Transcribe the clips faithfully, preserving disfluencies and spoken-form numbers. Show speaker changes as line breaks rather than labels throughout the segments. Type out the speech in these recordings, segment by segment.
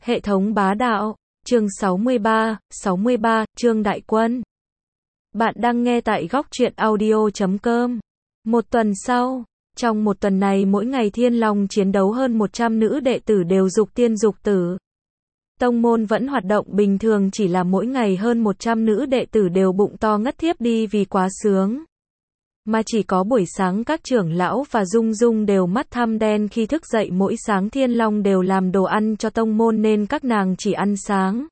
Hệ thống bá đạo, chương sáu mươi ba, sáu mươi ba, Trương Đại Quân. Bạn đang nghe tại góc truyện audio chấm com. Một tuần sau, trong một tuần này mỗi ngày Thiên Long chiến đấu hơn một trăm nữ đệ tử đều dục tiên dục tử. Tông môn vẫn hoạt động bình thường, chỉ là mỗi ngày hơn một trăm nữ đệ tử đều bụng to ngất thiếp đi vì quá sướng. Mà chỉ có buổi sáng các trưởng lão và Dung Dung đều mắt thăm đen khi thức dậy, mỗi sáng Thiên Long đều làm đồ ăn cho tông môn nên các nàng chỉ ăn sáng.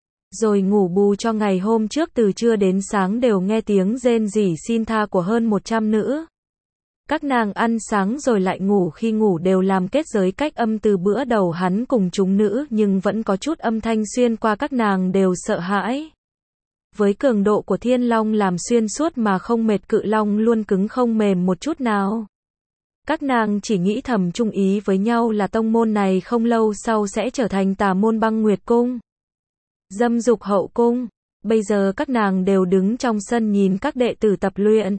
Rồi ngủ bù cho ngày hôm trước, từ trưa đến sáng đều nghe tiếng rên rỉ xin tha của hơn một trăm nữ. Các nàng ăn sáng rồi lại ngủ, khi ngủ đều làm kết giới cách âm từ bữa đầu hắn cùng chúng nữ, nhưng vẫn có chút âm thanh xuyên qua, các nàng đều sợ hãi. Với cường độ của Thiên Long làm xuyên suốt mà không mệt, Cự Long luôn cứng không mềm một chút nào. Các nàng chỉ nghĩ thầm chung ý với nhau là tông môn này không lâu sau sẽ trở thành tà môn Băng Nguyệt Cung, Dâm Dục Hậu Cung. Bây giờ các nàng đều đứng trong sân nhìn các đệ tử tập luyện.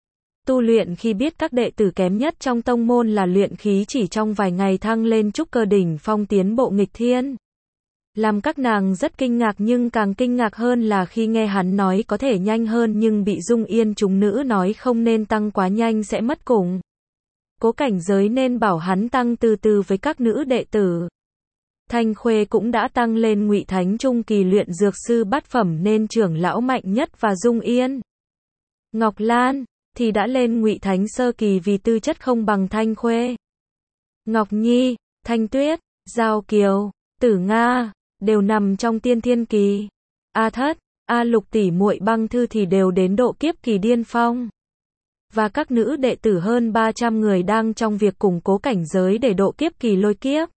Tu luyện, khi biết các đệ tử kém nhất trong tông môn là luyện khí chỉ trong vài ngày thăng lên trúc cơ đỉnh phong, tiến bộ nghịch thiên. Làm các nàng rất kinh ngạc, nhưng càng kinh ngạc hơn là khi nghe hắn nói có thể nhanh hơn, nhưng bị Dung Yên chúng nữ nói không nên tăng quá nhanh sẽ mất cùng cố cảnh giới, nên bảo hắn tăng từ từ với các nữ đệ tử. Thanh Khuê cũng đã tăng lên Ngụy Thánh trung kỳ luyện dược sư bát phẩm nên trưởng lão mạnh nhất, và Dung Yên, Ngọc Lan thì đã lên Ngụy Thánh sơ kỳ vì tư chất không bằng Thanh Khuê. Ngọc Nhi, Thanh Tuyết, Giao Kiều, Tử Nga đều nằm trong tiên thiên kỳ. A Thất, A Lục tỷ muội Băng Thư thì đều đến độ kiếp kỳ điên phong. Và các nữ đệ tử hơn ba trăm người đang trong việc củng cố cảnh giới để độ kiếp kỳ lôi kiếp.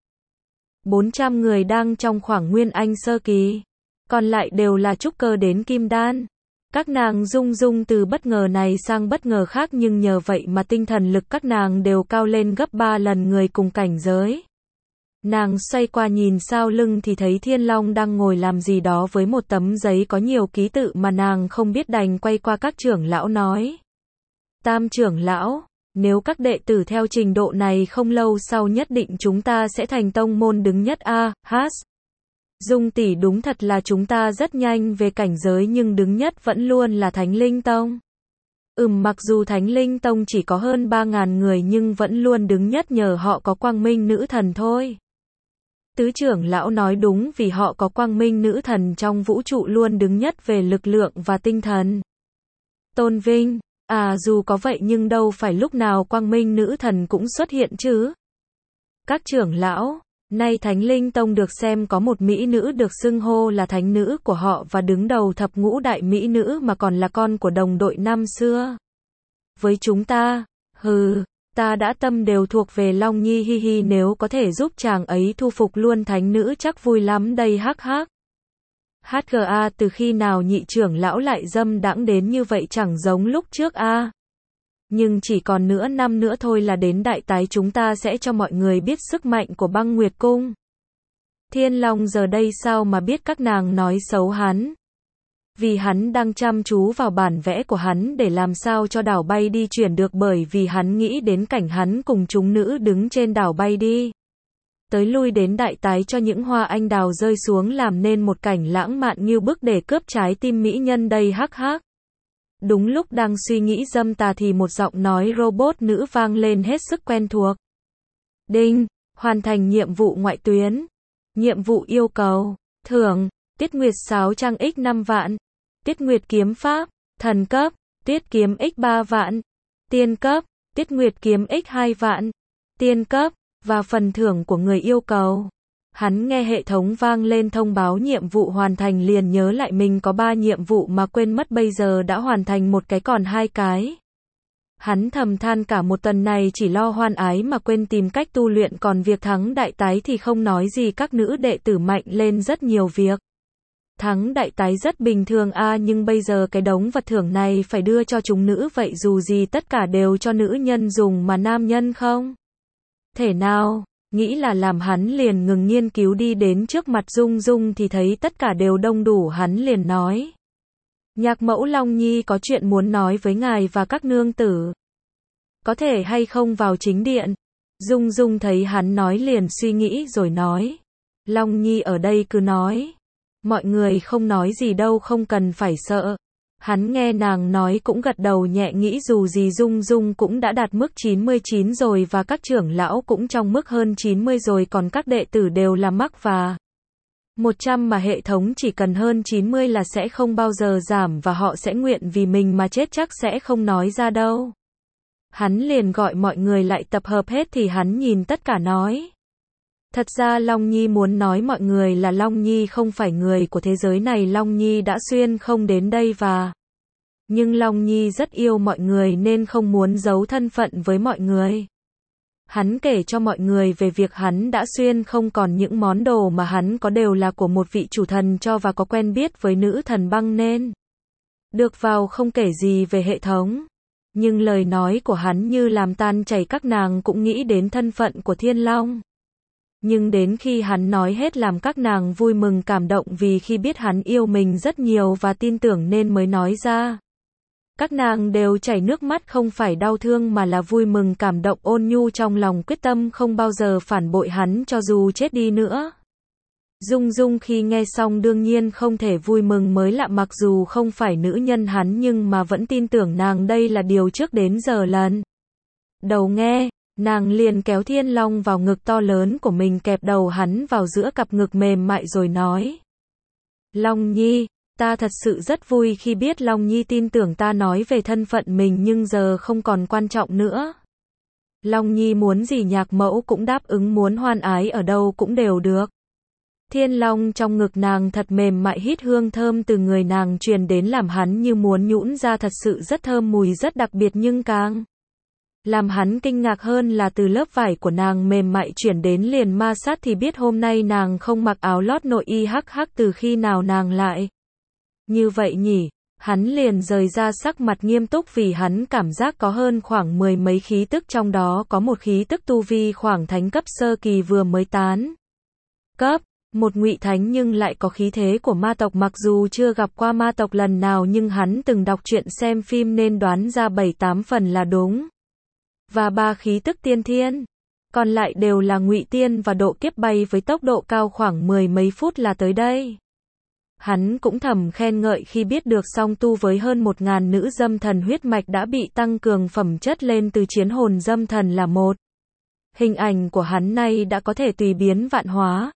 bốn trăm người đang trong khoảng nguyên anh sơ kỳ. Còn lại đều là trúc cơ đến kim đan. Các nàng Dung Dung từ bất ngờ này sang bất ngờ khác, nhưng nhờ vậy mà tinh thần lực các nàng đều cao lên gấp ba lần người cùng cảnh giới. Nàng xoay qua nhìn sau lưng thì thấy Thiên Long đang ngồi làm gì đó với một tấm giấy có nhiều ký tự mà nàng không biết, đành quay qua các trưởng lão nói: Tam trưởng lão, nếu các đệ tử theo trình độ này không lâu sau nhất định chúng ta sẽ thành tông môn đứng nhất a. Hát. Dung tỷ, đúng thật là chúng ta rất nhanh về cảnh giới, nhưng đứng nhất vẫn luôn là Thánh Linh Tông. Ừm, mặc dù Thánh Linh Tông chỉ có hơn ba ngàn người nhưng vẫn luôn đứng nhất nhờ họ có Quang Minh Nữ Thần thôi. Tứ trưởng lão nói đúng, vì họ có Quang Minh Nữ Thần trong vũ trụ luôn đứng nhất về lực lượng và tinh thần. Tôn Vinh, à dù có vậy nhưng đâu phải lúc nào Quang Minh Nữ Thần cũng xuất hiện chứ. Các trưởng lão, nay Thánh Linh Tông được xem có một mỹ nữ được xưng hô là thánh nữ của họ và đứng đầu thập ngũ đại mỹ nữ, mà còn là con của đồng đội năm xưa. Với chúng ta, hừ, ta đã tâm đều thuộc về Long Nhi, hi hi, nếu có thể giúp chàng ấy thu phục luôn thánh nữ chắc vui lắm đây, hắc hắc. hát giê a, từ khi nào nhị trưởng lão lại dâm đãng đến như vậy, chẳng giống lúc trước a. Nhưng chỉ còn nửa năm nữa thôi là đến đại tái, chúng ta sẽ cho mọi người biết sức mạnh của Băng Nguyệt Cung. Thiên Long giờ đây sao mà biết các nàng nói xấu hắn. Vì hắn đang chăm chú vào bản vẽ của hắn để làm sao cho đảo bay đi chuyển được, bởi vì hắn nghĩ đến cảnh hắn cùng chúng nữ đứng trên đảo bay đi tới lui đến đại tái cho những hoa anh đào rơi xuống, làm nên một cảnh lãng mạn như bức để cướp trái tim mỹ nhân đây, hắc hắc. Đúng lúc đang suy nghĩ dâm tà thì một giọng nói robot nữ vang lên hết sức quen thuộc. Đinh, hoàn thành nhiệm vụ ngoại tuyến. Nhiệm vụ yêu cầu, thưởng, Tiết Nguyệt sáo trang x năm vạn, Tiết Nguyệt kiếm pháp, thần cấp, Tiết kiếm x ba vạn, tiên cấp, Tiết Nguyệt kiếm x hai vạn, tiên cấp, và phần thưởng của người yêu cầu. Hắn nghe hệ thống vang lên thông báo nhiệm vụ hoàn thành liền nhớ lại mình có ba nhiệm vụ mà quên mất, bây giờ đã hoàn thành một cái còn hai cái. Hắn thầm than cả một tuần này chỉ lo hoan ái mà quên tìm cách tu luyện, còn việc thắng đại tái thì không nói gì, các nữ đệ tử mạnh lên rất nhiều việc. Thắng đại tái rất bình thường a, nhưng bây giờ cái đống vật thưởng này phải đưa cho chúng nữ, vậy dù gì tất cả đều cho nữ nhân dùng mà nam nhân không thể nào. Nghĩ là làm, hắn liền ngừng nghiên cứu đi đến trước mặt Dung Dung thì thấy tất cả đều đông đủ, hắn liền nói: Nhạc mẫu Long Nhi có chuyện muốn nói với ngài và các nương tử. Có thể hay không vào chính điện? Dung Dung thấy hắn nói liền suy nghĩ rồi nói: Long Nhi ở đây cứ nói. Mọi người không nói gì đâu, không cần phải sợ. Hắn nghe nàng nói cũng gật đầu nhẹ, nghĩ dù gì Dung Dung cũng đã đạt mức chín mươi chín rồi và các trưởng lão cũng trong mức hơn chín mươi rồi, còn các đệ tử đều là mắc và một trăm mà hệ thống chỉ cần hơn chín mươi là sẽ không bao giờ giảm và họ sẽ nguyện vì mình mà chết, chắc sẽ không nói ra đâu. Hắn liền gọi mọi người lại tập hợp hết thì hắn nhìn tất cả nói. Thật ra Long Nhi muốn nói mọi người là Long Nhi không phải người của thế giới này, Long Nhi đã xuyên không đến đây và nhưng Long Nhi rất yêu mọi người nên không muốn giấu thân phận với mọi người. Hắn kể cho mọi người về việc hắn đã xuyên không, còn những món đồ mà hắn có đều là của một vị chủ thần cho và có quen biết với nữ thần băng nên được vào, không kể gì về hệ thống. Nhưng lời nói của hắn như làm tan chảy các nàng cũng nghĩ đến thân phận của Thiên Long. Nhưng đến khi hắn nói hết làm các nàng vui mừng cảm động vì khi biết hắn yêu mình rất nhiều và tin tưởng nên mới nói ra. Các nàng đều chảy nước mắt, không phải đau thương mà là vui mừng cảm động, ôn nhu trong lòng, quyết tâm không bao giờ phản bội hắn cho dù chết đi nữa. Dung Dung khi nghe xong đương nhiên không thể vui mừng mới lạ, mặc dù không phải nữ nhân hắn nhưng mà vẫn tin tưởng nàng, đây là điều trước đến giờ lần đầu nghe. Nàng liền kéo Thiên Long vào ngực to lớn của mình, kẹp đầu hắn vào giữa cặp ngực mềm mại rồi nói. Long Nhi, ta thật sự rất vui khi biết Long Nhi tin tưởng ta nói về thân phận mình, nhưng giờ không còn quan trọng nữa. Long Nhi muốn gì nhạc mẫu cũng đáp ứng, muốn hoan ái ở đâu cũng đều được. Thiên Long trong ngực nàng thật mềm mại, hít hương thơm từ người nàng truyền đến làm hắn như muốn nhũn ra, thật sự rất thơm, mùi rất đặc biệt, nhưng càng làm hắn kinh ngạc hơn là từ lớp vải của nàng mềm mại chuyển đến liền ma sát thì biết hôm nay nàng không mặc áo lót nội y, hắc hắc từ khi nào nàng lại như vậy nhỉ? Hắn liền rời ra, sắc mặt nghiêm túc vì hắn cảm giác có hơn khoảng mười mấy khí tức, trong đó có một khí tức tu vi khoảng thánh cấp sơ kỳ vừa mới tán cấp, một ngụy thánh nhưng lại có khí thế của ma tộc, mặc dù chưa gặp qua ma tộc lần nào nhưng hắn từng đọc truyện xem phim nên đoán ra bảy tám phần là đúng. Và ba khí tức tiên thiên, còn lại đều là ngụy tiên và độ kiếp, bay với tốc độ cao khoảng mười mấy phút là tới đây. Hắn cũng thầm khen ngợi khi biết được song tu với hơn một ngàn nữ dâm thần, huyết mạch đã bị tăng cường phẩm chất lên từ chiến hồn dâm thần là một. Hình ảnh của hắn nay đã có thể tùy biến vạn hóa.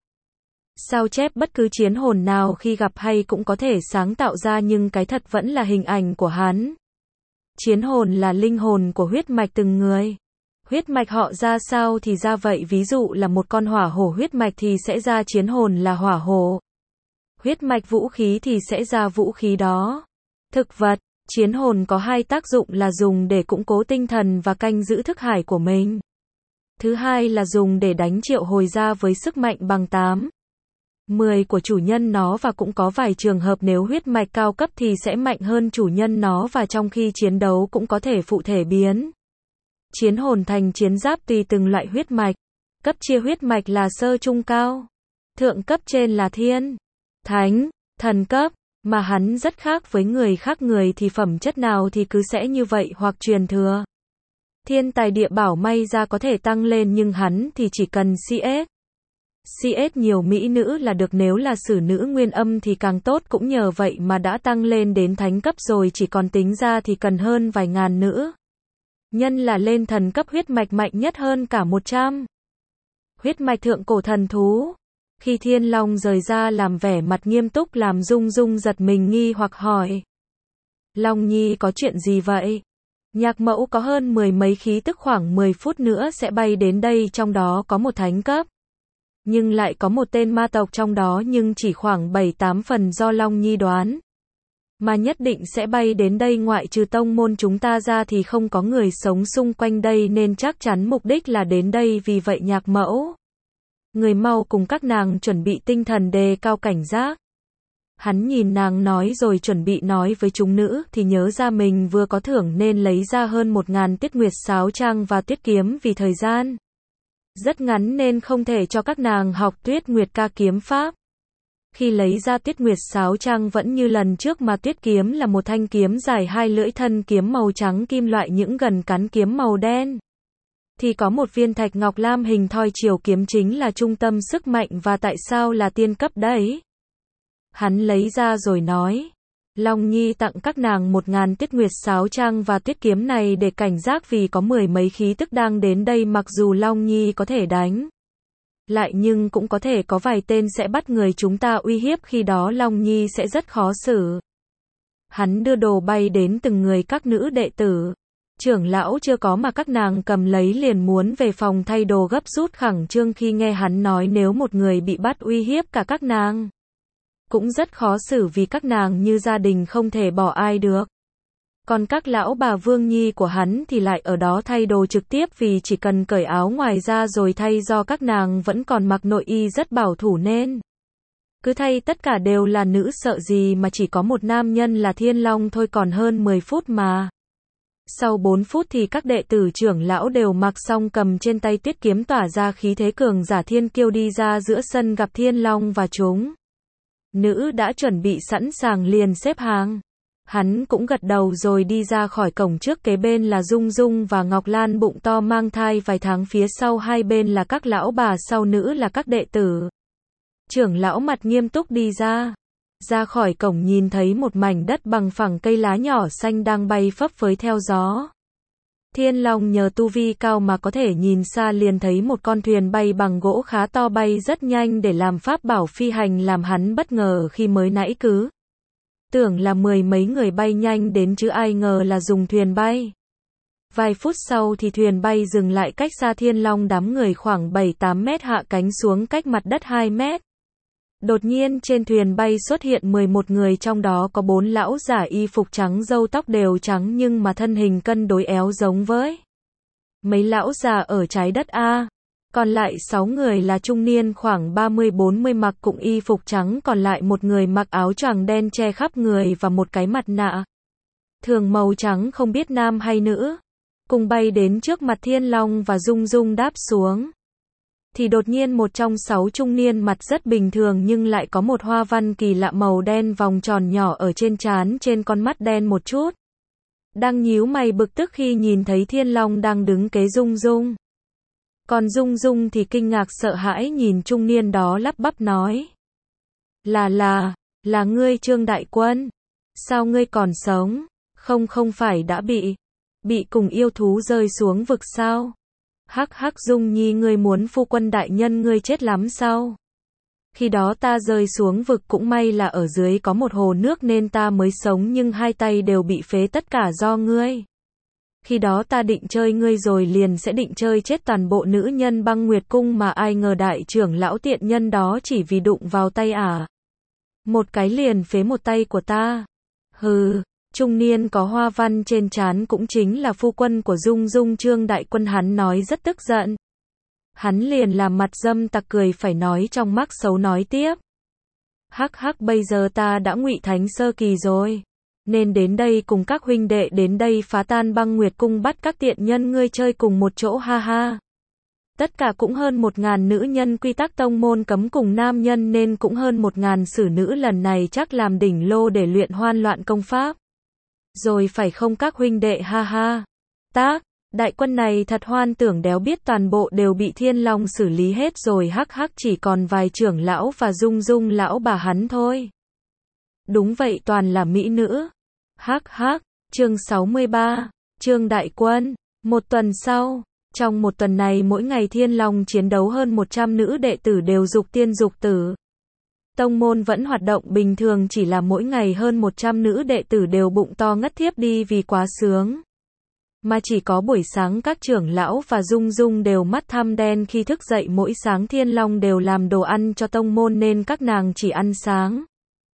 Sao chép bất cứ chiến hồn nào khi gặp hay cũng có thể sáng tạo ra, nhưng cái thật vẫn là hình ảnh của hắn. Chiến hồn là linh hồn của huyết mạch từng người. Huyết mạch họ ra sao thì ra vậy, ví dụ là một con hỏa hổ huyết mạch thì sẽ ra chiến hồn là hỏa hổ. Huyết mạch vũ khí thì sẽ ra vũ khí đó. Thực vật, chiến hồn có hai tác dụng là dùng để củng cố tinh thần và canh giữ thức hải của mình. Thứ hai là dùng để đánh triệu hồi ra với sức mạnh bằng tám, mười của chủ nhân nó, và cũng có vài trường hợp nếu huyết mạch cao cấp thì sẽ mạnh hơn chủ nhân nó và trong khi chiến đấu cũng có thể phụ thể biến chiến hồn thành chiến giáp tùy từng loại huyết mạch. Cấp chia huyết mạch là sơ trung cao. Thượng cấp trên là thiên, thánh, thần cấp, mà hắn rất khác với người khác, người thì phẩm chất nào thì cứ sẽ như vậy hoặc truyền thừa. Thiên tài địa bảo may ra có thể tăng lên nhưng hắn thì chỉ cần xê ét. xê ét nhiều mỹ nữ là được, nếu là sử nữ nguyên âm thì càng tốt, cũng nhờ vậy mà đã tăng lên đến thánh cấp rồi, chỉ còn tính ra thì cần hơn vài ngàn nữ nhân là lên thần cấp, huyết mạch mạnh nhất hơn cả một trăm. Huyết mạch thượng cổ thần thú. Khi Thiên Long rời ra làm vẻ mặt nghiêm túc làm Dung Dung giật mình nghi hoặc hỏi. Long Nhi có chuyện gì vậy? Nhạc mẫu có hơn mười mấy khí tức, khoảng mười phút nữa sẽ bay đến đây, trong đó có một thánh cấp. Nhưng lại có một tên ma tộc trong đó, nhưng chỉ khoảng bảy tám phần do Long Nhi đoán. Mà nhất định sẽ bay đến đây, ngoại trừ tông môn chúng ta ra thì không có người sống xung quanh đây nên chắc chắn mục đích là đến đây, vì vậy nhạc mẫu. Người mau cùng các nàng chuẩn bị tinh thần, đề cao cảnh giác. Hắn nhìn nàng nói rồi chuẩn bị nói với chúng nữ thì nhớ ra mình vừa có thưởng nên lấy ra hơn một ngàn tiết nguyệt sáo trang và tuyết kiếm, vì thời gian rất ngắn nên không thể cho các nàng học tuyết nguyệt ca kiếm pháp. Khi lấy ra tuyết nguyệt sáo trang vẫn như lần trước mà tuyết kiếm là một thanh kiếm dài hai lưỡi, thân kiếm màu trắng kim loại, những gần cán kiếm màu đen. thì có một viên thạch ngọc lam hình thoi triều kiếm chính là trung tâm sức mạnh và tại sao là tiên cấp đấy? Hắn lấy ra rồi nói. Long Nhi tặng các nàng một ngàn tiết nguyệt sáo trang và tuyết kiếm này để cảnh giác vì có mười mấy khí tức đang đến đây mặc dù Long Nhi có thể đánh lại nhưng cũng có thể có vài tên sẽ bắt người chúng ta uy hiếp khi đó Long Nhi sẽ rất khó xử. Hắn đưa đồ bay đến từng người các nữ đệ tử. Trưởng lão chưa có mà các nàng cầm lấy liền muốn về phòng thay đồ gấp rút khẳng trương khi nghe hắn nói nếu một người bị bắt uy hiếp cả các nàng. Cũng rất khó xử vì các nàng như gia đình không thể bỏ ai được. Còn các lão bà Vương Nhi của hắn thì lại ở đó thay đồ trực tiếp vì chỉ cần cởi áo ngoài ra rồi thay do các nàng vẫn còn mặc nội y rất bảo thủ nên. Cứ thay tất cả đều là nữ sợ gì mà chỉ có một nam nhân là Thiên Long thôi còn hơn mười phút mà. Sau bốn phút thì các đệ tử trưởng lão đều mặc xong cầm trên tay tuyết kiếm tỏa ra khí thế cường giả thiên kiêu đi ra giữa sân gặp Thiên Long và chúng. Nữ đã chuẩn bị sẵn sàng liền xếp hàng. Hắn cũng gật đầu rồi đi ra khỏi cổng trước kế bên là Dung Dung và Ngọc Lan bụng to mang thai vài tháng phía sau hai bên là các lão bà sau nữ là các đệ tử. Trưởng lão mặt nghiêm túc đi ra. Ra khỏi cổng nhìn thấy một mảnh đất bằng phẳng cây lá nhỏ xanh đang bay phấp phới theo gió. Thiên Long nhờ tu vi cao mà có thể nhìn xa liền thấy một con thuyền bay bằng gỗ khá to bay rất nhanh để làm pháp bảo phi hành làm hắn bất ngờ khi mới nãy cứ. Tưởng là mười mấy người bay nhanh đến chứ ai ngờ là dùng thuyền bay. Vài phút sau thì thuyền bay dừng lại cách xa Thiên Long đám người khoảng bảy tám mét hạ cánh xuống cách mặt đất hai mét. Đột nhiên trên thuyền bay xuất hiện mười một người trong đó có bốn lão giả y phục trắng râu tóc đều trắng nhưng mà thân hình cân đối éo giống với mấy lão già ở trái đất A. Còn lại sáu người là trung niên khoảng ba mươi bốn mươi mặc cũng y phục trắng còn lại một người mặc áo choàng đen che khắp người và một cái mặt nạ thường màu trắng không biết nam hay nữ. Cùng bay đến trước mặt Thiên Long và Dung Dung đáp xuống. Thì đột nhiên một trong sáu trung niên mặt rất bình thường nhưng lại có một hoa văn kỳ lạ màu đen vòng tròn nhỏ ở trên trán trên con mắt đen một chút. Đang nhíu mày bực tức khi nhìn thấy Thiên Long đang đứng kế Dung Dung. Còn Dung Dung thì kinh ngạc sợ hãi nhìn trung niên đó lắp bắp nói. Là là, là ngươi Trương Đại Quân. Sao ngươi còn sống? Không không phải đã bị, bị cùng yêu thú rơi xuống vực sao? Hắc hắc Dung Nhi ngươi muốn phu quân đại nhân ngươi chết lắm sao? Khi đó ta rơi xuống vực cũng may là ở dưới có một hồ nước nên ta mới sống nhưng hai tay đều bị phế tất cả do ngươi. Khi đó ta định chơi ngươi rồi liền sẽ định chơi chết toàn bộ nữ nhân Băng Nguyệt Cung mà ai ngờ đại trưởng lão tiện nhân đó chỉ vì đụng vào tay ả. Một cái liền phế một tay của ta. Hừ. Trung niên có hoa văn trên trán cũng chính là phu quân của Dung Dung Trương Đại Quân hắn nói rất tức giận. Hắn liền làm mặt dâm tặc cười phải nói trong mắt xấu nói tiếp. Hắc hắc bây giờ ta đã ngụy thánh sơ kỳ rồi. Nên đến đây cùng các huynh đệ đến đây phá tan Băng Nguyệt Cung bắt các tiện nhân ngươi chơi cùng một chỗ ha ha. Tất cả cũng hơn một ngàn nữ nhân quy tắc tông môn cấm cùng nam nhân nên cũng hơn một ngàn sử nữ lần này chắc làm đỉnh lô để luyện hoan loạn công pháp. Rồi phải không các huynh đệ ha ha. Tác, đại quân này thật hoan tưởng đéo biết toàn bộ đều bị Thiên Long xử lý hết rồi hắc hắc chỉ còn vài trưởng lão và Dung Dung lão bà hắn thôi. Đúng vậy toàn là mỹ nữ. Hắc hắc, chương sáu mươi ba, Trương Đại Quân. Một tuần sau, trong một tuần này mỗi ngày Thiên Long chiến đấu hơn một trăm nữ đệ tử đều dục tiên dục tử. Tông môn vẫn hoạt động bình thường chỉ là mỗi ngày hơn một trăm nữ đệ tử đều bụng to ngất thiếp đi vì quá sướng. Mà chỉ có buổi sáng các trưởng lão và Dung Dung đều mắt thăm đen khi thức dậy mỗi sáng Thiên Long đều làm đồ ăn cho tông môn nên các nàng chỉ ăn sáng.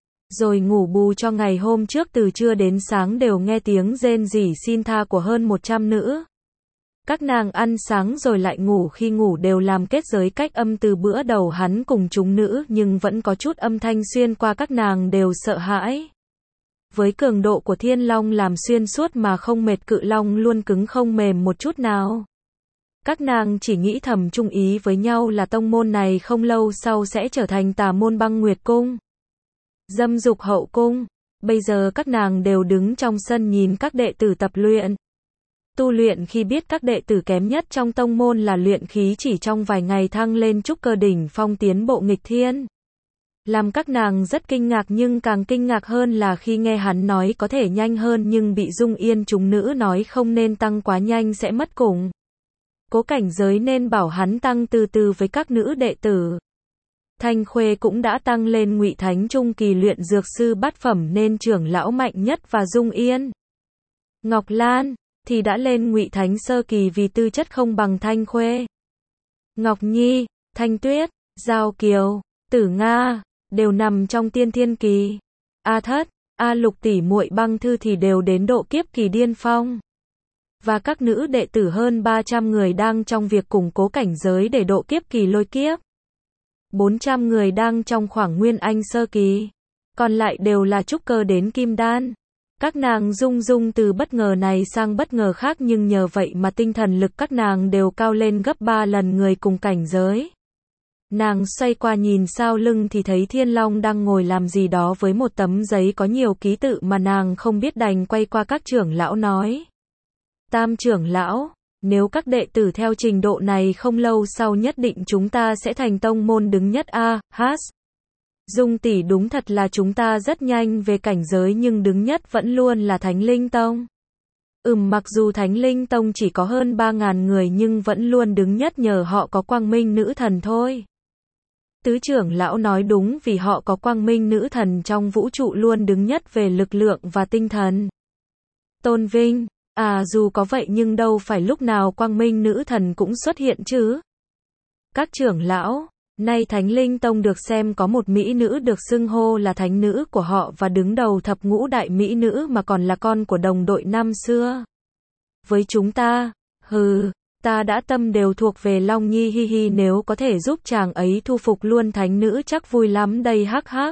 Rồi ngủ bù cho ngày hôm trước từ trưa đến sáng đều nghe tiếng rên rỉ xin tha của hơn một trăm nữ. Các nàng ăn sáng rồi lại ngủ khi ngủ đều làm kết giới cách âm từ bữa đầu hắn cùng chúng nữ nhưng vẫn có chút âm thanh xuyên qua các nàng đều sợ hãi. Với cường độ của Thiên Long làm xuyên suốt mà không mệt Cự Long luôn cứng không mềm một chút nào. Các nàng chỉ nghĩ thầm chung ý với nhau là tông môn này không lâu sau sẽ trở thành tà môn Băng Nguyệt Cung. Dâm dục hậu cung. Bây giờ các nàng đều đứng trong sân nhìn các đệ tử tập luyện. tu luyện khi biết các đệ tử kém nhất trong tông môn là luyện khí chỉ trong vài ngày thăng lên trúc cơ đỉnh phong tiến bộ nghịch thiên. Làm các nàng rất kinh ngạc nhưng càng kinh ngạc hơn là khi nghe hắn nói có thể nhanh hơn nhưng bị Dung Yên chúng nữ nói không nên tăng quá nhanh sẽ mất cùng. Cố cảnh giới nên bảo hắn tăng từ từ với các nữ đệ tử. Thanh Khuê cũng đã tăng lên Ngụy Thánh trung kỳ luyện dược sư bát phẩm nên trưởng lão mạnh nhất và Dung Yên. Ngọc Lan thì đã lên Ngụy Thánh sơ kỳ vì tư chất không bằng Thanh Khuê. Ngọc Nhi, Thanh Tuyết, Giao Kiều, Tử Nga đều nằm trong tiên thiên kỳ. A Thất, A Lục tỷ muội Băng Thư thì đều đến độ kiếp kỳ điên phong. Và các nữ đệ tử hơn ba trăm người đang trong việc củng cố cảnh giới để độ kiếp kỳ lôi kiếp. bốn trăm người đang trong khoảng nguyên anh sơ kỳ. Còn lại đều là trúc cơ đến kim đan. Các nàng rung rung từ bất ngờ này sang bất ngờ khác nhưng nhờ vậy mà tinh thần lực các nàng đều cao lên gấp ba lần người cùng cảnh giới. Nàng xoay qua nhìn sau lưng thì thấy Thiên Long đang ngồi làm gì đó với một tấm giấy có nhiều ký tự mà nàng không biết đành quay qua các trưởng lão nói. Tam trưởng lão, nếu các đệ tử theo trình độ này không lâu sau nhất định chúng ta sẽ thành tông môn đứng nhất a. Hát. Dung tỷ đúng thật là chúng ta rất nhanh về cảnh giới nhưng đứng nhất vẫn luôn là Thánh Linh Tông. Ừm mặc dù Thánh Linh Tông chỉ có hơn ba ngàn người nhưng vẫn luôn đứng nhất nhờ họ có quang minh nữ thần thôi. Tứ trưởng lão nói đúng vì họ có quang minh nữ thần trong vũ trụ luôn đứng nhất về lực lượng và tinh thần. Tôn Vinh, à dù có vậy nhưng đâu phải lúc nào quang minh nữ thần cũng xuất hiện chứ. Các trưởng lão, nay Thánh Linh Tông được xem có một mỹ nữ được xưng hô là thánh nữ của họ và đứng đầu thập ngũ đại mỹ nữ mà còn là con của đồng đội năm xưa. Với chúng ta, hừ, ta đã tâm đều thuộc về Long Nhi hi hi nếu có thể giúp chàng ấy thu phục luôn thánh nữ chắc vui lắm đây hắc hắc.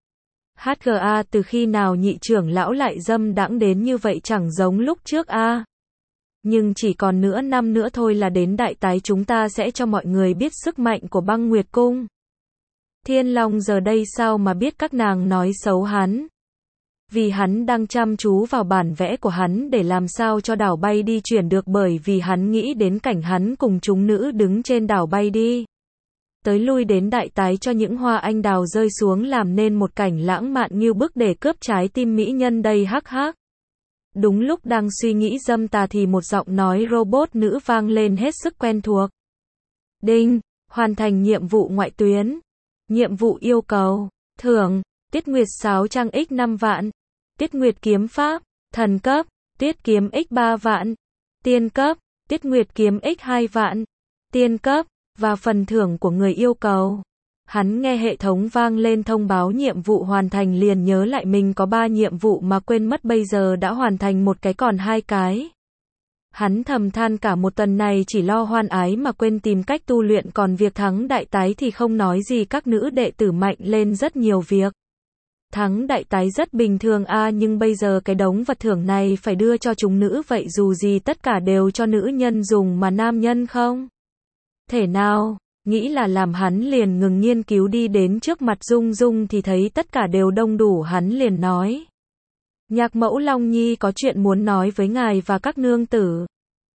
hát giê a từ khi nào nhị trưởng lão lại dâm đãng đến như vậy chẳng giống lúc trước a. Nhưng chỉ còn nửa năm nữa thôi là đến đại tái chúng ta sẽ cho mọi người biết sức mạnh của Băng Nguyệt Cung. Thiên Long giờ đây sao mà biết các nàng nói xấu hắn. Vì hắn đang chăm chú vào bản vẽ của hắn để làm sao cho đảo bay đi chuyển được bởi vì hắn nghĩ đến cảnh hắn cùng chúng nữ đứng trên đảo bay đi. Tới lui đến đại tái cho những hoa anh đào rơi xuống làm nên một cảnh lãng mạn như bức để cướp trái tim mỹ nhân đây hắc hắc. Đúng lúc đang suy nghĩ dâm tà thì một giọng nói robot nữ vang lên hết sức quen thuộc. Đinh, hoàn thành nhiệm vụ ngoại tuyến. Nhiệm vụ yêu cầu, thưởng, Tiết Nguyệt sáo trang x năm vạn, Tiết Nguyệt kiếm pháp, thần cấp, Tiết kiếm x ba vạn, tiên cấp, Tiết Nguyệt kiếm x hai vạn, tiên cấp, và phần thưởng của người yêu cầu. Hắn nghe hệ thống vang lên thông báo nhiệm vụ hoàn thành liền nhớ lại mình có ba nhiệm vụ mà quên mất bây giờ đã hoàn thành một cái còn hai cái. Hắn thầm than cả một tuần này chỉ lo hoan ái mà quên tìm cách tu luyện còn việc thắng đại tái thì không nói gì các nữ đệ tử mạnh lên rất nhiều việc. Thắng đại tái rất bình thường a à, nhưng bây giờ cái đống vật thưởng này phải đưa cho chúng nữ vậy dù gì tất cả đều cho nữ nhân dùng mà nam nhân không. Thể nào, nghĩ là làm hắn liền ngừng nghiên cứu đi đến trước mặt Dung Dung thì thấy tất cả đều đông đủ hắn liền nói. Nhạc mẫu Long Nhi có chuyện muốn nói với ngài và các nương tử.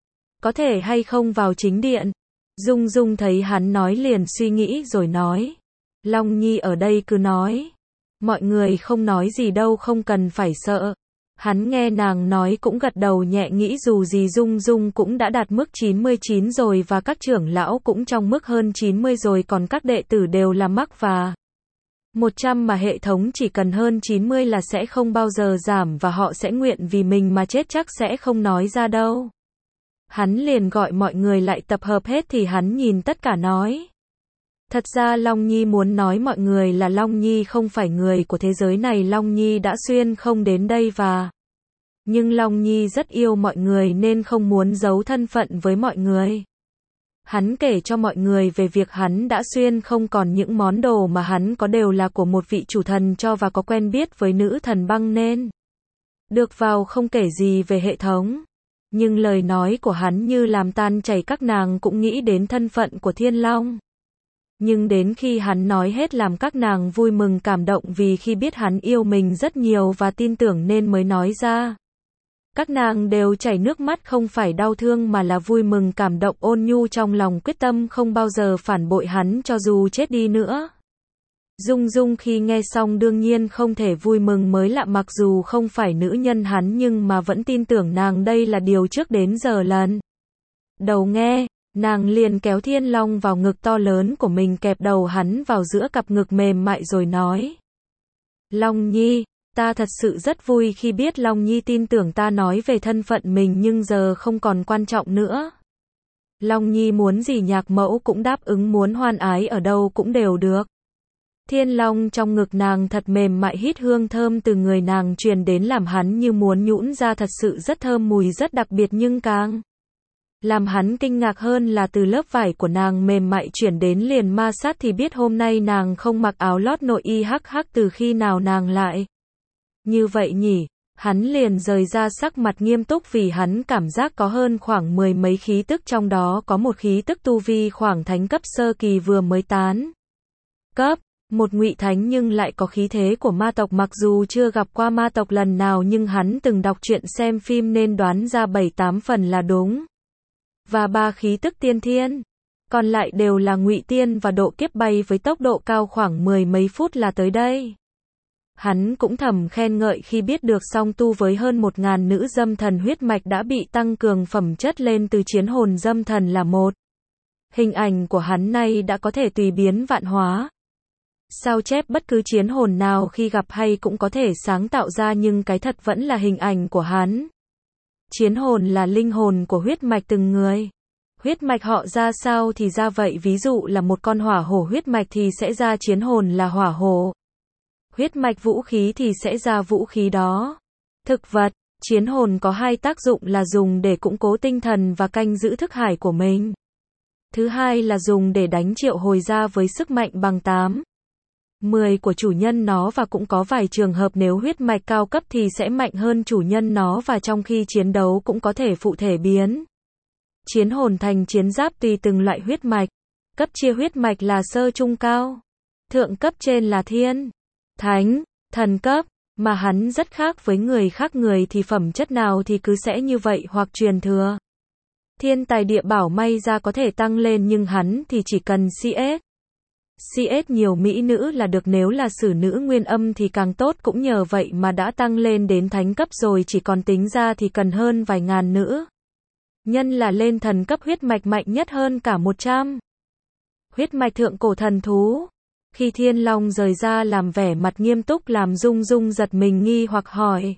Có thể hay không vào chính điện? Dung Dung thấy hắn nói liền suy nghĩ rồi nói. Long Nhi ở đây cứ nói. Mọi người không nói gì đâu không cần phải sợ. Hắn nghe nàng nói cũng gật đầu nhẹ nghĩ dù gì Dung Dung cũng đã đạt mức chín mươi chín rồi và các trưởng lão cũng trong mức hơn chín mươi rồi còn các đệ tử đều là mắc và một trăm mà hệ thống chỉ cần hơn chín mươi là sẽ không bao giờ giảm và họ sẽ nguyện vì mình mà chết chắc sẽ không nói ra đâu. Hắn liền gọi mọi người lại tập hợp hết thì hắn nhìn tất cả nói. Thật ra Long Nhi muốn nói mọi người là Long Nhi không phải người của thế giới này Long Nhi đã xuyên không đến đây và nhưng Long Nhi rất yêu mọi người nên không muốn giấu thân phận với mọi người. Hắn kể cho mọi người về việc hắn đã xuyên không còn những món đồ mà hắn có đều là của một vị chủ thần cho và có quen biết với nữ thần băng nên được vào không kể gì về hệ thống. Nhưng lời nói của hắn như làm tan chảy các nàng cũng nghĩ đến thân phận của Thiên Long. Nhưng đến khi hắn nói hết làm các nàng vui mừng cảm động vì khi biết hắn yêu mình rất nhiều và tin tưởng nên mới nói ra. Các nàng đều chảy nước mắt không phải đau thương mà là vui mừng cảm động ôn nhu trong lòng quyết tâm không bao giờ phản bội hắn cho dù chết đi nữa. Dung Dung khi nghe xong đương nhiên không thể vui mừng mới lạ mặc dù không phải nữ nhân hắn nhưng mà vẫn tin tưởng nàng đây là điều trước đến giờ lần đầu nghe, nàng liền kéo Thiên Long vào ngực to lớn của mình kẹp đầu hắn vào giữa cặp ngực mềm mại rồi nói. Long Nhi, ta thật sự rất vui khi biết Long Nhi tin tưởng ta nói về thân phận mình nhưng giờ không còn quan trọng nữa. Long Nhi muốn gì nhạc mẫu cũng đáp ứng muốn hoan ái ở đâu cũng đều được. Thiên Long trong ngực nàng thật mềm mại hít hương thơm từ người nàng truyền đến làm hắn như muốn nhũn ra thật sự rất thơm mùi rất đặc biệt nhưng càng làm hắn kinh ngạc hơn là từ lớp vải của nàng mềm mại chuyển đến liền ma sát thì biết hôm nay nàng không mặc áo lót nội y hắc hắc từ khi nào nàng lại như vậy nhỉ, hắn liền rời ra sắc mặt nghiêm túc vì hắn cảm giác có hơn khoảng mười mấy khí tức trong đó có một khí tức tu vi khoảng thánh cấp sơ kỳ vừa mới tán cấp. Một ngụy thánh nhưng lại có khí thế của ma tộc mặc dù chưa gặp qua ma tộc lần nào nhưng hắn từng đọc truyện xem phim nên đoán ra bảy tám phần là đúng. Và ba khí tức tiên thiên, còn lại đều là ngụy tiên và độ kiếp bay với tốc độ cao khoảng mười mấy phút là tới đây. Hắn cũng thầm khen ngợi khi biết được song tu với hơn một ngàn nữ dâm thần huyết mạch đã bị tăng cường phẩm chất lên từ chiến hồn dâm thần là một. Hình ảnh của hắn nay đã có thể tùy biến vạn hóa. Sao chép bất cứ chiến hồn nào khi gặp hay cũng có thể sáng tạo ra nhưng cái thật vẫn là hình ảnh của hắn. Chiến hồn là linh hồn của huyết mạch từng người. Huyết mạch họ ra sao thì ra vậy ví dụ là một con hỏa hổ huyết mạch thì sẽ ra chiến hồn là hỏa hổ. Huyết mạch vũ khí thì sẽ ra vũ khí đó. Thực vật, chiến hồn có hai tác dụng là dùng để củng cố tinh thần và canh giữ thức hải của mình. Thứ hai là dùng để đánh triệu hồi ra với sức mạnh bằng tám. mười của chủ nhân nó và cũng có vài trường hợp nếu huyết mạch cao cấp thì sẽ mạnh hơn chủ nhân nó và trong khi chiến đấu cũng có thể phụ thể biến. Chiến hồn thành chiến giáp tùy từng loại huyết mạch. Cấp chia huyết mạch là sơ trung cao. Thượng cấp trên là thiên, thánh, thần cấp, mà hắn rất khác với người khác người thì phẩm chất nào thì cứ sẽ như vậy hoặc truyền thừa. Thiên tài địa bảo may ra có thể tăng lên nhưng hắn thì chỉ cần xê ét. xê ét nhiều mỹ nữ là được nếu là sử nữ nguyên âm thì càng tốt cũng nhờ vậy mà đã tăng lên đến thánh cấp rồi chỉ còn tính ra thì cần hơn vài ngàn nữ. Nhân là lên thần cấp huyết mạch mạnh nhất hơn cả một trăm. Huyết mạch thượng cổ thần thú. Khi Thiên Long rời ra làm vẻ mặt nghiêm túc làm Dung Dung giật mình nghi hoặc hỏi.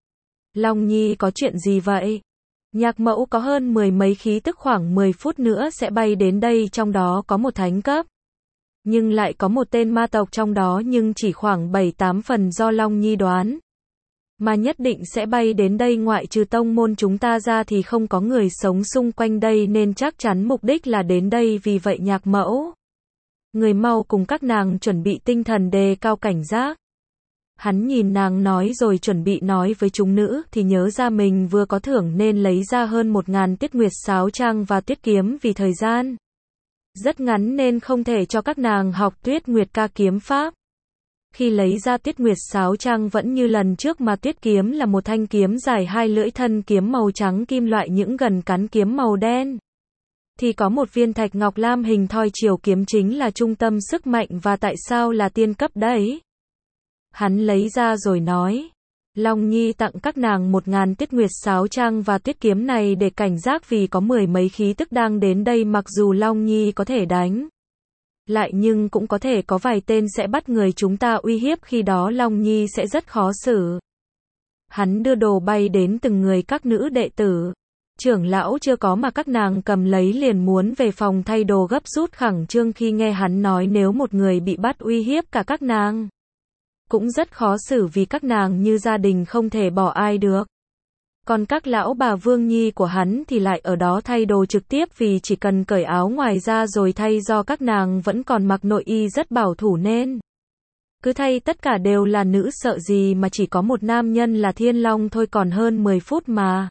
Long Nhi có chuyện gì vậy? Nhạc mẫu có hơn mười mấy khí tức khoảng mười phút nữa sẽ bay đến đây trong đó có một thánh cấp. Nhưng lại có một tên ma tộc trong đó nhưng chỉ khoảng bảy tám phần do Long Nhi đoán. Mà nhất định sẽ bay đến đây ngoại trừ tông môn chúng ta ra thì không có người sống xung quanh đây nên chắc chắn mục đích là đến đây vì vậy nhạc mẫu. Người mau cùng các nàng chuẩn bị tinh thần đề cao cảnh giác. Hắn nhìn nàng nói rồi chuẩn bị nói với chúng nữ thì nhớ ra mình vừa có thưởng nên lấy ra hơn một ngàn tiết nguyệt sáo trang và tuyết kiếm vì thời gian rất ngắn nên không thể cho các nàng học tuyết nguyệt ca kiếm pháp. Khi lấy ra tuyết nguyệt sáo trang vẫn như lần trước mà tuyết kiếm là một thanh kiếm dài hai lưỡi thân kiếm màu trắng kim loại những gần cán kiếm màu đen. Thì có một viên thạch ngọc lam hình thoi chiều kiếm chính là trung tâm sức mạnh và tại sao là tiên cấp đấy. Hắn lấy ra rồi nói. Long Nhi tặng các nàng một ngàn tiết nguyệt sáo trang và tuyết kiếm này để cảnh giác vì có mười mấy khí tức đang đến đây mặc dù Long Nhi có thể đánh lại nhưng cũng có thể có vài tên sẽ bắt người chúng ta uy hiếp khi đó Long Nhi sẽ rất khó xử. Hắn đưa đồ bay đến từng người các nữ đệ tử. Trưởng lão chưa có mà các nàng cầm lấy liền muốn về phòng thay đồ gấp rút khẳng trương khi nghe hắn nói nếu một người bị bắt uy hiếp cả các nàng. Cũng rất khó xử vì các nàng như gia đình không thể bỏ ai được. Còn các lão bà Vương Nhi của hắn thì lại ở đó thay đồ trực tiếp vì chỉ cần cởi áo ngoài ra rồi thay do các nàng vẫn còn mặc nội y rất bảo thủ nên. Cứ thay tất cả đều là nữ sợ gì mà chỉ có một nam nhân là Thiên Long thôi còn hơn mười phút mà.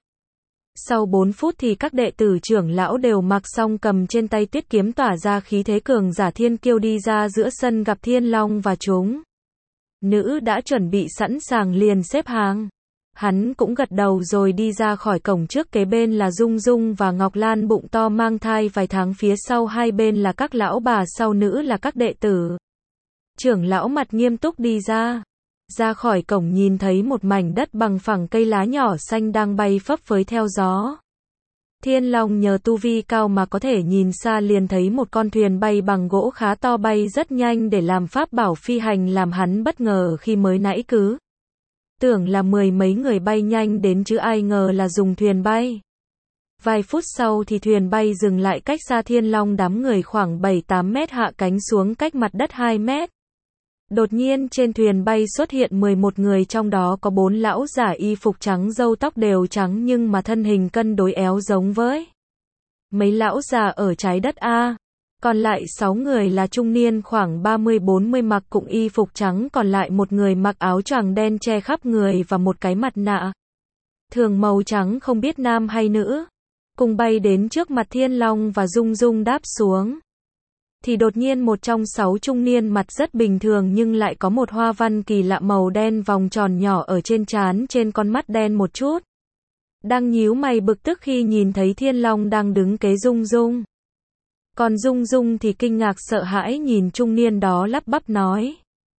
Sau bốn phút thì các đệ tử trưởng lão đều mặc xong cầm trên tay tuyết kiếm tỏa ra khí thế cường giả thiên kiêu đi ra giữa sân gặp Thiên Long và chúng. Nữ đã chuẩn bị sẵn sàng liền xếp hàng. Hắn cũng gật đầu rồi đi ra khỏi cổng, trước kế bên là Dung Dung và Ngọc Lan bụng to mang thai vài tháng, phía sau hai bên là các lão bà sau nữ là các đệ tử. Trưởng lão mặt nghiêm túc đi ra. Ra khỏi cổng nhìn thấy một mảnh đất bằng phẳng, cây lá nhỏ xanh đang bay phấp phới theo gió. Thiên Long nhờ tu vi cao mà có thể nhìn xa, liền thấy một con thuyền bay bằng gỗ khá to bay rất nhanh để làm pháp bảo phi hành, làm hắn bất ngờ khi mới nãy cứ tưởng là mười mấy người bay nhanh đến chứ ai ngờ là dùng thuyền bay. Vài phút sau thì thuyền bay dừng lại cách xa Thiên Long đám người khoảng bảy tám mét, hạ cánh xuống cách mặt đất hai mét. Đột nhiên trên thuyền bay xuất hiện mười một người, trong đó có bốn lão giả y phục trắng, râu tóc đều trắng nhưng mà thân hình cân đối éo giống với mấy lão già ở trái đất A. Còn lại sáu người là trung niên khoảng ba mươi bốn mươi, mặc cũng y phục trắng, còn lại một người mặc áo choàng đen che khắp người và một cái mặt nạ thường màu trắng, không biết nam hay nữ. Cùng bay đến trước mặt Thiên Long và Dung Dung đáp xuống. Thì đột nhiên một trong sáu trung niên mặt rất bình thường nhưng lại có một hoa văn kỳ lạ màu đen vòng tròn nhỏ ở trên trán, trên con mắt đen một chút. Đang nhíu mày bực tức khi nhìn thấy Thiên Long đang đứng kế Dung Dung. Còn Dung Dung thì kinh ngạc sợ hãi nhìn trung niên đó, lắp bắp nói.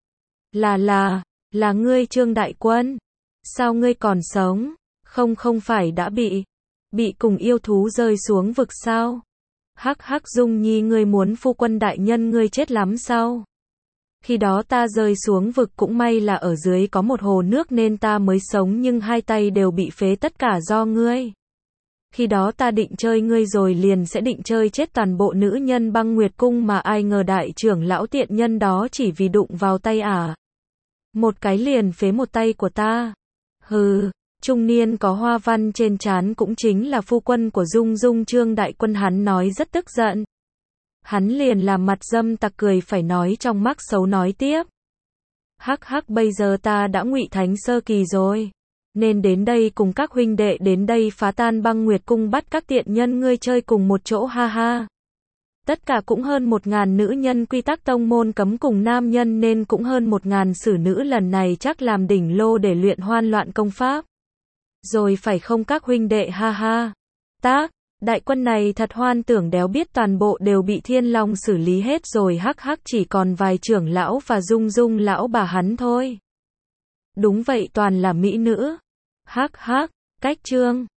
Là là, là ngươi Trương Đại Quân. Sao ngươi còn sống? Không không phải đã bị, bị cùng yêu thú rơi xuống vực sao? Hắc hắc Dung Nhi, ngươi muốn phu quân đại nhân ngươi chết lắm sao? Khi đó ta rơi xuống vực, cũng may là ở dưới có một hồ nước nên ta mới sống, nhưng hai tay đều bị phế, tất cả do ngươi. Khi đó ta định chơi ngươi rồi liền sẽ định chơi chết toàn bộ nữ nhân Băng Nguyệt Cung, mà ai ngờ đại trưởng lão tiện nhân đó chỉ vì đụng vào tay ả à. Một cái liền phế một tay của ta. Hừ. Trung niên có hoa văn trên trán cũng chính là phu quân của Dung Dung, Trương Đại Quân, hắn nói rất tức giận. Hắn liền làm mặt dâm tặc cười phải nói trong mắt xấu nói tiếp. Hắc hắc, bây giờ ta đã ngụy thánh sơ kỳ rồi, nên đến đây cùng các huynh đệ đến đây phá tan Băng Nguyệt Cung, bắt các tiện nhân ngươi chơi cùng một chỗ, ha ha. Tất cả cũng hơn một ngàn nữ nhân, quy tắc tông môn cấm cùng nam nhân nên cũng hơn một ngàn xử nữ, lần này chắc làm đỉnh lô để luyện hoan loạn công pháp. Rồi phải không các huynh đệ, ha ha. Tác, Đại Quân này thật hoan tưởng đéo biết toàn bộ đều bị Thiên Long xử lý hết rồi, hắc hắc, chỉ còn vài trưởng lão và Dung Dung lão bà hắn thôi. Đúng vậy, toàn là mỹ nữ. Hắc hắc, cách Trương